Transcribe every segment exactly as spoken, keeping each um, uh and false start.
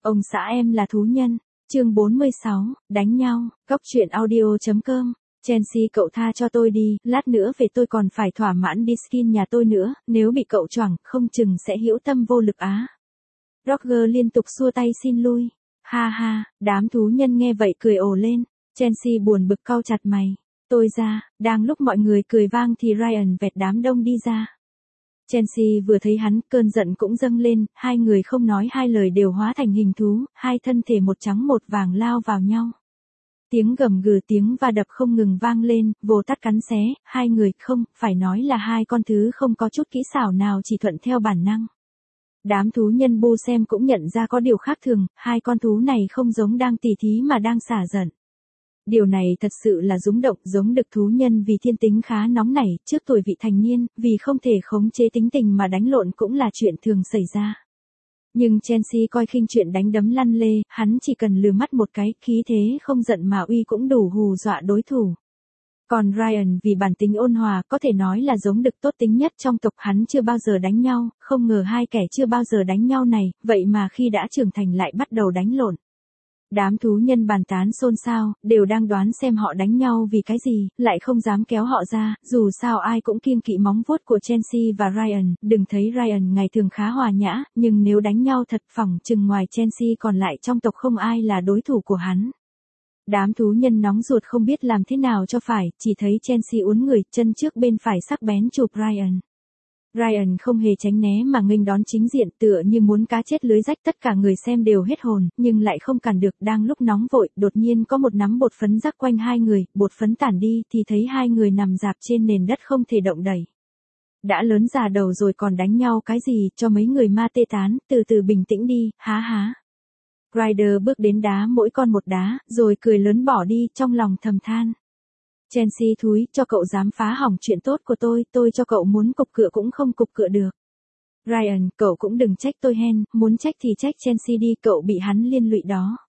Ông xã em là thú nhân. Chương bốn mươi sáu, đánh nhau. Góc truyện audio.com. Chelsea, cậu tha cho tôi đi, lát nữa về tôi còn phải thỏa mãn đi skin nhà tôi nữa, nếu bị cậu choảng, không chừng sẽ hữu tâm vô lực á. Roger liên tục xua tay xin lui. Ha ha, đám thú nhân nghe vậy cười ồ lên. Chelsea buồn bực cau chặt mày. Tôi ra, đang lúc mọi người cười vang thì Ryan vẹt đám đông đi ra. Chelsea vừa thấy hắn, cơn giận cũng dâng lên, hai người không nói hai lời đều hóa thành hình thú, hai thân thể một trắng một vàng lao vào nhau. Tiếng gầm gừ tiếng va đập không ngừng vang lên, vồ tắt cắn xé, hai người không, phải nói là hai con thứ không có chút kỹ xảo nào chỉ thuận theo bản năng. Đám thú nhân bu xem cũng nhận ra có điều khác thường, hai con thú này không giống đang tỉ thí mà đang xả giận. Điều này thật sự là rúng động, giống đực thú nhân vì thiên tính khá nóng nảy, trước tuổi vị thành niên, vì không thể khống chế tính tình mà đánh lộn cũng là chuyện thường xảy ra. Nhưng Chelsea coi khinh chuyện đánh đấm lăn lê, hắn chỉ cần lừa mắt một cái, khí thế không giận mà uy cũng đủ hù dọa đối thủ. Còn Ryan vì bản tính ôn hòa, có thể nói là giống đực tốt tính nhất trong tộc, hắn chưa bao giờ đánh nhau, không ngờ hai kẻ chưa bao giờ đánh nhau này, vậy mà khi đã trưởng thành lại bắt đầu đánh lộn. Đám thú nhân bàn tán xôn xao, đều đang đoán xem họ đánh nhau vì cái gì, lại không dám kéo họ ra, dù sao ai cũng kiêng kỵ móng vuốt của Chelsea và Ryan, đừng thấy Ryan ngày thường khá hòa nhã, nhưng nếu đánh nhau thật phỏng chừng ngoài Chelsea còn lại trong tộc không ai là đối thủ của hắn. Đám thú nhân nóng ruột không biết làm thế nào cho phải, chỉ thấy Chelsea uốn người, chân trước bên phải sắc bén chụp Ryan. Ryan không hề tránh né mà nghênh đón chính diện, tựa như muốn cá chết lưới rách, tất cả người xem đều hết hồn, nhưng lại không cản được. Đang lúc nóng vội, đột nhiên có một nắm bột phấn rắc quanh hai người, bột phấn tản đi thì thấy hai người nằm rạp trên nền đất không thể động đậy. Đã lớn già đầu rồi còn đánh nhau cái gì, cho mấy người ma tê tán, từ từ bình tĩnh đi, há há. Ryder bước đến đá mỗi con một đá, rồi cười lớn bỏ đi, trong lòng thầm than. Chelsea thúi, cho cậu dám phá hỏng chuyện tốt của tôi, tôi cho cậu muốn cục cựa cũng không cục cựa được. Ryan, cậu cũng đừng trách tôi hen, muốn trách thì trách Chelsea đi, cậu bị hắn liên lụy đó.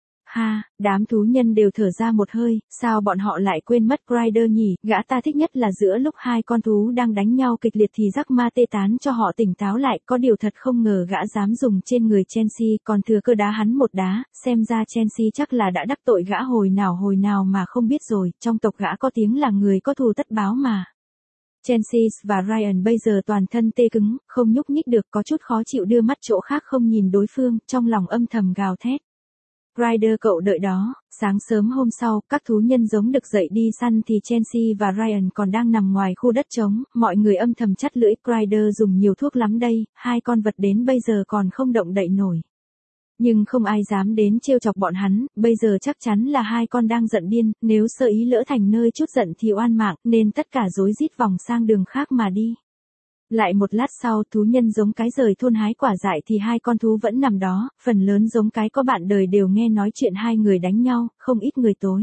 Ha, đám thú nhân đều thở ra một hơi, sao bọn họ lại quên mất Ryder nhỉ, gã ta thích nhất là giữa lúc hai con thú đang đánh nhau kịch liệt thì rắc ma tê tán cho họ tỉnh táo lại, có điều thật không ngờ gã dám dùng trên người Chelsea, còn thừa cơ đá hắn một đá, xem ra Chelsea chắc là đã đắc tội gã hồi nào hồi nào mà không biết rồi, trong tộc gã có tiếng là người có thù tất báo mà. Chelsea và Ryan bây giờ toàn thân tê cứng, không nhúc nhích được, có chút khó chịu đưa mắt chỗ khác không nhìn đối phương, trong lòng âm thầm gào thét. Ryder, cậu đợi đó. Sáng sớm hôm sau, các thú nhân giống đực dậy đi săn thì Chelsea và Ryan còn đang nằm ngoài khu đất trống, mọi người âm thầm chắt lưỡi, Ryder dùng nhiều thuốc lắm đây, hai con vật đến bây giờ còn không động đậy nổi. Nhưng không ai dám đến trêu chọc bọn hắn, bây giờ chắc chắn là hai con đang giận điên, nếu sơ ý lỡ thành nơi chút giận thì oan mạng, nên tất cả rối rít vòng sang đường khác mà đi. Lại một lát sau, thú nhân giống cái rời thôn hái quả dại thì hai con thú vẫn nằm đó, phần lớn giống cái có bạn đời đều nghe nói chuyện hai người đánh nhau, không ít người tối.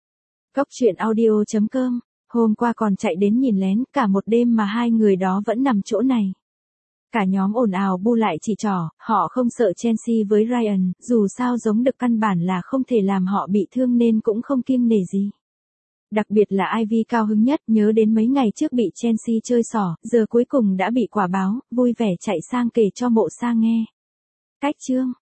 Góc truyện audio.com, hôm qua còn chạy đến nhìn lén, cả một đêm mà hai người đó vẫn nằm chỗ này. Cả nhóm ồn ào bu lại chỉ trỏ, họ không sợ Chelsea với Ryan, dù sao giống đực căn bản là không thể làm họ bị thương nên cũng không kiêng nể gì. Đặc biệt là Ivy cao hứng nhất, nhớ đến mấy ngày trước bị Chelsea chơi xỏ, giờ cuối cùng đã bị quả báo, vui vẻ chạy sang kể cho mộ sa nghe. Cách chương